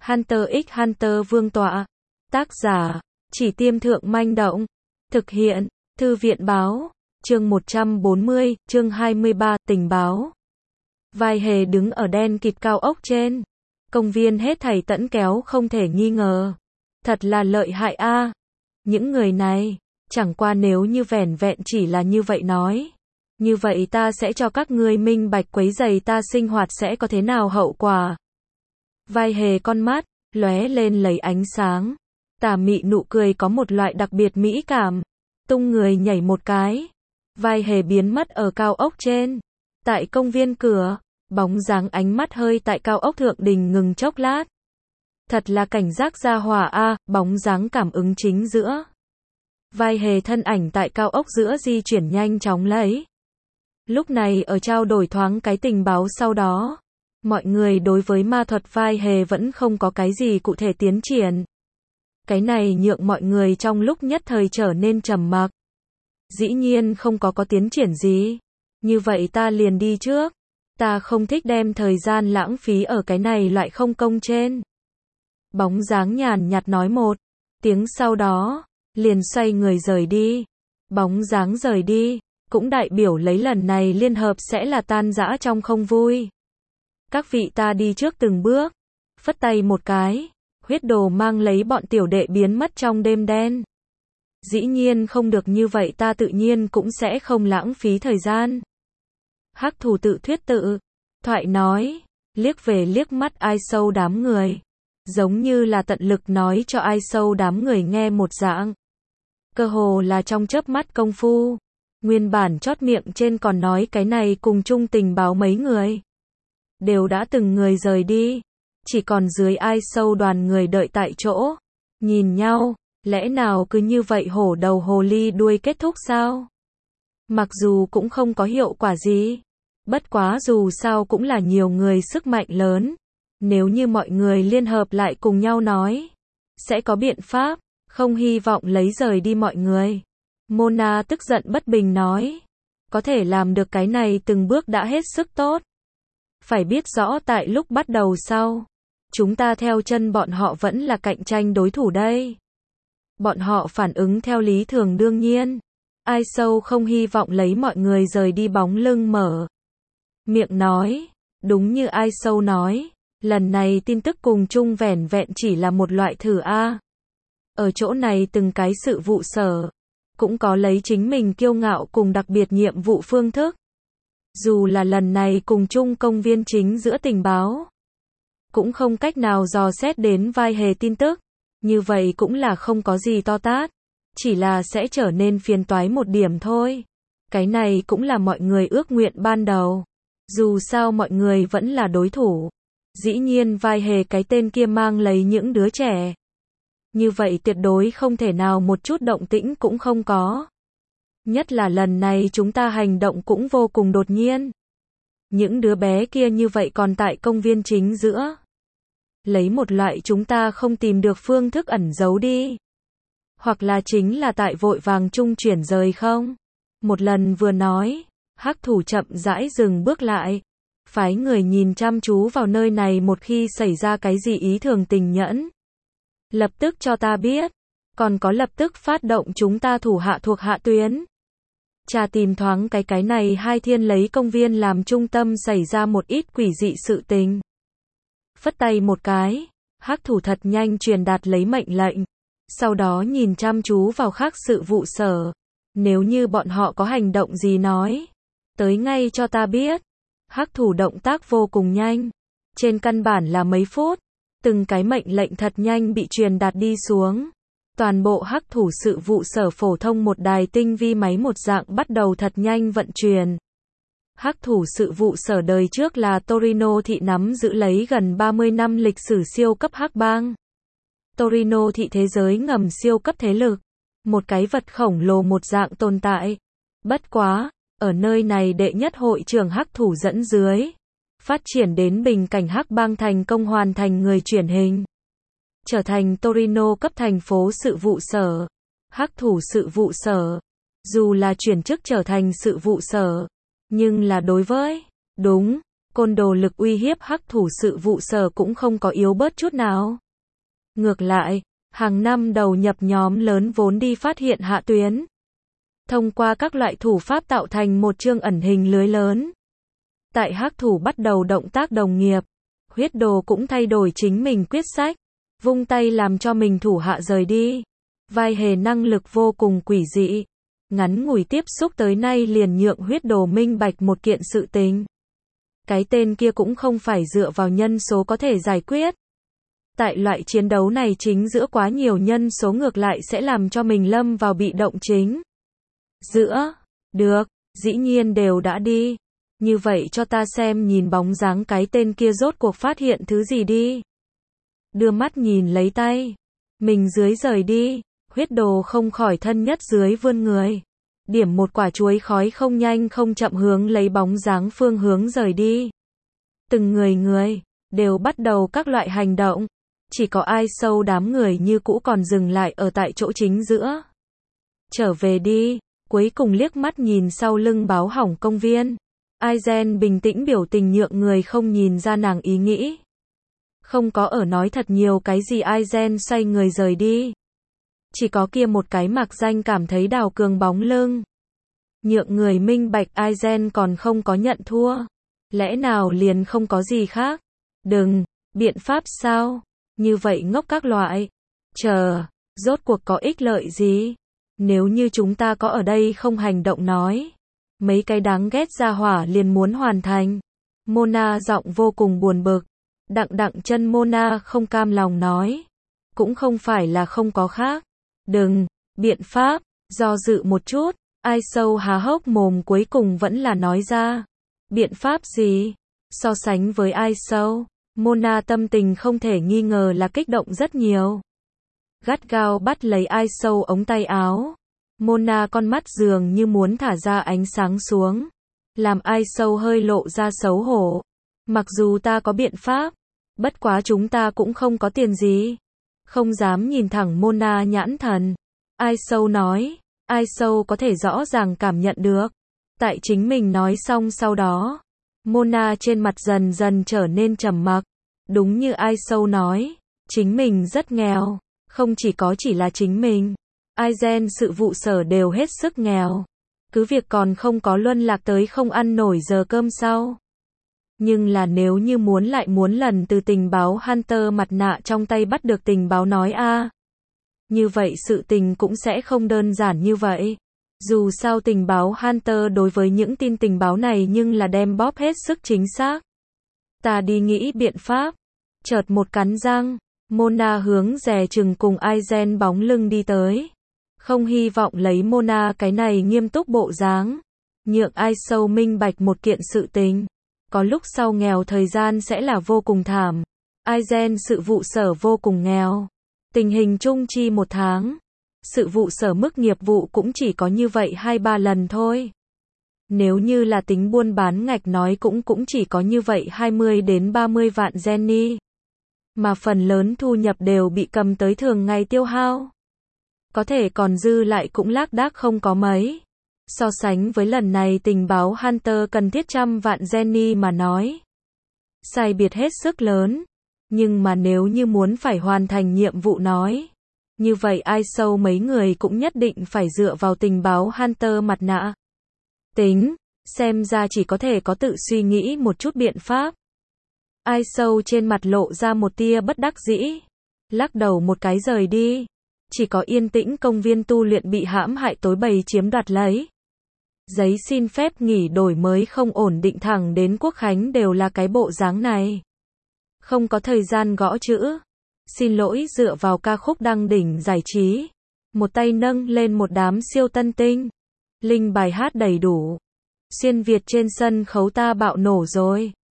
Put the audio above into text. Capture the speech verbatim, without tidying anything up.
Hunter x Hunter Vương tọa. Tác giả, Chỉ Tiêm Thượng Manh Động. Thực hiện, Thư viện báo. Chương một trăm bốn mươi, chương hai mươi ba, tình báo. Vai hề đứng ở đen kịt cao ốc trên. Công viên hết thảy tẫn kéo không thể nghi ngờ. Thật là lợi hại a. Những người này, chẳng qua nếu như vẻn vẹn chỉ là như vậy nói. Như vậy ta sẽ cho các ngươi minh bạch quấy rầy ta sinh hoạt sẽ có thế nào hậu quả. Vai hề con mắt, lóe lên lấy ánh sáng. Tà mị nụ cười có một loại đặc biệt mỹ cảm. Tung người nhảy một cái. Vai hề biến mất ở cao ốc trên. Tại công viên cửa, bóng dáng ánh mắt hơi tại cao ốc thượng đình ngừng chốc lát. Thật là cảnh giác gia hỏa a, bóng dáng cảm ứng chính giữa. Vai hề thân ảnh tại cao ốc giữa di chuyển nhanh chóng lấy. Lúc này ở trao đổi thoáng cái tình báo sau đó. Mọi người đối với ma thuật vai hề vẫn không có cái gì cụ thể tiến triển. Cái này nhượng mọi người trong lúc nhất thời trở nên trầm mặc. Dĩ nhiên không có có tiến triển gì. Như vậy ta liền đi trước. Ta không thích đem thời gian lãng phí ở cái này loại không công trên. Bóng dáng nhàn nhạt nói một tiếng sau đó, liền xoay người rời đi. Bóng dáng rời đi, cũng đại biểu lấy lần này liên hợp sẽ là tan rã trong không vui. Các vị ta đi trước từng bước. Phất tay một cái, huyết đồ mang lấy bọn tiểu đệ biến mất trong đêm đen. Dĩ nhiên không được như vậy ta tự nhiên cũng sẽ không lãng phí thời gian. Hắc thủ tự thuyết tự, thoại nói, liếc về liếc mắt ai sâu đám người. Giống như là tận lực nói cho ai sâu đám người nghe một dạng. Cơ hồ là trong chớp mắt công phu. Nguyên bản chót miệng trên còn nói cái này cùng chung tình báo mấy người. Đều đã từng người rời đi. Chỉ còn dưới ai sâu đoàn người đợi tại chỗ. Nhìn nhau, lẽ nào cứ như vậy hổ đầu hồ ly đuôi kết thúc sao? Mặc dù cũng không có hiệu quả gì. Bất quá dù sao cũng là nhiều người sức mạnh lớn. Nếu như mọi người liên hợp lại cùng nhau nói. Sẽ có biện pháp, không hy vọng lấy rời đi mọi người. Mona tức giận bất bình nói. Có thể làm được cái này từng bước đã hết sức tốt. Phải biết rõ tại lúc bắt đầu sau. Chúng ta theo chân bọn họ vẫn là cạnh tranh đối thủ đây. Bọn họ phản ứng theo lý thường đương nhiên. Ai sâu không hy vọng lấy mọi người rời đi bóng lưng mở. Miệng nói, đúng như ai sâu nói. Lần này tin tức cùng chung vẻn vẹn chỉ là một loại thử A. Ở chỗ này từng cái sự vụ sở. Cũng có lấy chính mình kiêu ngạo cùng đặc biệt nhiệm vụ phương thức. Dù là lần này cùng chung công viên chính giữa tình báo. Cũng không cách nào dò xét đến vai hề tin tức. Như vậy cũng là không có gì to tát. Chỉ là sẽ trở nên phiền toái một điểm thôi. Cái này cũng là mọi người ước nguyện ban đầu. Dù sao mọi người vẫn là đối thủ. Dĩ nhiên vai hề cái tên kia mang lấy những đứa trẻ. Như vậy tuyệt đối không thể nào một chút động tĩnh cũng không có. Nhất là lần này chúng ta hành động cũng vô cùng đột nhiên. Những đứa bé kia như vậy còn tại công viên chính giữa. Lấy một loại chúng ta không tìm được phương thức ẩn giấu đi. Hoặc là chính là tại vội vàng trung chuyển rời không? Một lần vừa nói, hắc thủ chậm rãi dừng bước lại. Phái người nhìn chăm chú vào nơi này một khi xảy ra cái gì ý thường tình nhẫn. Lập tức cho ta biết. Còn có lập tức phát động chúng ta thủ hạ thuộc hạ tuyến. Cha tìm thoáng cái cái này hai thiên lấy công viên làm trung tâm xảy ra một ít quỷ dị sự tình. Phất tay một cái. Hắc thủ thật nhanh truyền đạt lấy mệnh lệnh. Sau đó nhìn chăm chú vào khác sự vụ sở. Nếu như bọn họ có hành động gì nói. Tới ngay cho ta biết. Hắc thủ động tác vô cùng nhanh. Trên căn bản là mấy phút. Từng cái mệnh lệnh thật nhanh bị truyền đạt đi xuống. Toàn bộ hắc thủ sự vụ sở phổ thông một đài tinh vi máy một dạng bắt đầu thật nhanh vận chuyển. Hắc thủ sự vụ sở đời trước là Torino thị nắm giữ lấy gần ba mươi năm lịch sử siêu cấp hắc bang. Torino thị thế giới ngầm siêu cấp thế lực. Một cái vật khổng lồ một dạng tồn tại. Bất quá, ở nơi này đệ nhất hội trưởng hắc thủ dẫn dưới. Phát triển đến bình cảnh hắc bang thành công hoàn thành người chuyển hình. Trở thành Torino cấp thành phố sự vụ sở. Hắc thủ sự vụ sở. Dù là chuyển chức trở thành sự vụ sở. Nhưng là đối với, đúng, côn đồ lực uy hiếp hắc thủ sự vụ sở cũng không có yếu bớt chút nào. Ngược lại, hàng năm đầu nhập nhóm lớn vốn đi phát hiện hạ tuyến. Thông qua các loại thủ pháp tạo thành một chương ẩn hình lưới lớn. Tại hắc thủ bắt đầu động tác đồng nghiệp, huyết đồ cũng thay đổi chính mình quyết sách, vung tay làm cho mình thủ hạ rời đi. Vai hề năng lực vô cùng quỷ dị. Ngắn ngủi tiếp xúc tới nay liền nhượng huyết đồ minh bạch một kiện sự tình. Cái tên kia cũng không phải dựa vào nhân số có thể giải quyết. Tại loại chiến đấu này chính giữa quá nhiều nhân số ngược lại sẽ làm cho mình lâm vào bị động chính. Giữa, được, dĩ nhiên đều đã đi. Như vậy cho ta xem nhìn bóng dáng cái tên kia rốt cuộc phát hiện thứ gì đi. Đưa mắt nhìn lấy tay. Mình dưới rời đi. Huyết đồ không khỏi thân nhất dưới vươn người. Điểm một quả chuối khói không nhanh không chậm hướng lấy bóng dáng phương hướng rời đi. Từng người người, đều bắt đầu các loại hành động. Chỉ có ai sâu đám người như cũ còn dừng lại ở tại chỗ chính giữa. Trở về đi, cuối cùng liếc mắt nhìn sau lưng báo hỏng công viên. Aizen bình tĩnh biểu tình nhượng người không nhìn ra nàng ý nghĩ. Không có ở nói thật nhiều cái gì Aizen xoay người rời đi. Chỉ có kia một cái mạc danh cảm thấy Đào Cường bóng lưng. Nhượng người minh bạch Aizen còn không có nhận thua. Lẽ nào liền không có gì khác? Đừng, biện pháp sao? Như vậy ngốc các loại. Chờ, rốt cuộc có ích lợi gì? Nếu như chúng ta có ở đây không hành động nói. Mấy cái đáng ghét ra hỏa liền muốn hoàn thành. Mona giọng vô cùng buồn bực. Đặng đặng chân Mona không cam lòng nói. Cũng không phải là không có khác. Đừng, biện pháp, do dự một chút. Ai sâu há hốc mồm cuối cùng vẫn là nói ra. Biện pháp gì? So sánh với ai sâu, Mona tâm tình không thể nghi ngờ là kích động rất nhiều. Gắt gao bắt lấy ai sâu ống tay áo. Mona con mắt dường như muốn thả ra ánh sáng xuống. Làm ai sâu hơi lộ ra xấu hổ. Mặc dù ta có biện pháp, bất quá chúng ta cũng không có tiền gì. Không dám nhìn thẳng Mona nhãn thần. Ai sâu nói, ai sâu có thể rõ ràng cảm nhận được. Tại chính mình nói xong sau đó, Mona trên mặt dần dần trở nên trầm mặc. Đúng như ai sâu nói, chính mình rất nghèo. Không chỉ có chỉ là chính mình. Aizen sự vụ sở đều hết sức nghèo. Cứ việc còn không có luân lạc tới không ăn nổi giờ cơm sau. Nhưng là nếu như muốn lại muốn lần từ tình báo Hunter mặt nạ trong tay bắt được tình báo nói a, như vậy sự tình cũng sẽ không đơn giản như vậy. Dù sao tình báo Hunter đối với những tin tình báo này nhưng là đem bóp hết sức chính xác. Ta đi nghĩ biện pháp. Chợt một cắn răng, Mona hướng dè chừng cùng Aizen bóng lưng đi tới. Không hy vọng lấy Mona cái này nghiêm túc bộ dáng. Nhượng ai sâu minh bạch một kiện sự tình. Có lúc sau nghèo thời gian sẽ là vô cùng thảm. Aizen sự vụ sở vô cùng nghèo. Tình hình chung chi một tháng. Sự vụ sở mức nghiệp vụ cũng chỉ có như vậy hai ba lần thôi. Nếu như là tính buôn bán ngạch nói cũng cũng chỉ có như vậy hai mươi đến ba mươi vạn Jenny. Mà phần lớn thu nhập đều bị cầm tới thường ngày tiêu hao. Có thể còn dư lại cũng lác đác không có mấy. So sánh với lần này tình báo Hunter cần thiết trăm vạn Jenny mà nói. Sai biệt hết sức lớn. Nhưng mà nếu như muốn phải hoàn thành nhiệm vụ nói. Như vậy ai sâu mấy người cũng nhất định phải dựa vào tình báo Hunter mặt nạ. Tính, xem ra chỉ có thể có tự suy nghĩ một chút biện pháp. Ai sâu trên mặt lộ ra một tia bất đắc dĩ. Lắc đầu một cái rời đi. Chỉ có yên tĩnh công viên tu luyện bị hãm hại tối bầy chiếm đoạt lấy. Giấy xin phép nghỉ đổi mới không ổn định thẳng đến Quốc Khánh đều là cái bộ dáng này. Không có thời gian gõ chữ. Xin lỗi dựa vào ca khúc đăng đỉnh giải trí. Một tay nâng lên một đám siêu tân tinh. Linh bài hát đầy đủ. Xuyên Việt trên sân khấu ta bạo nổ rồi.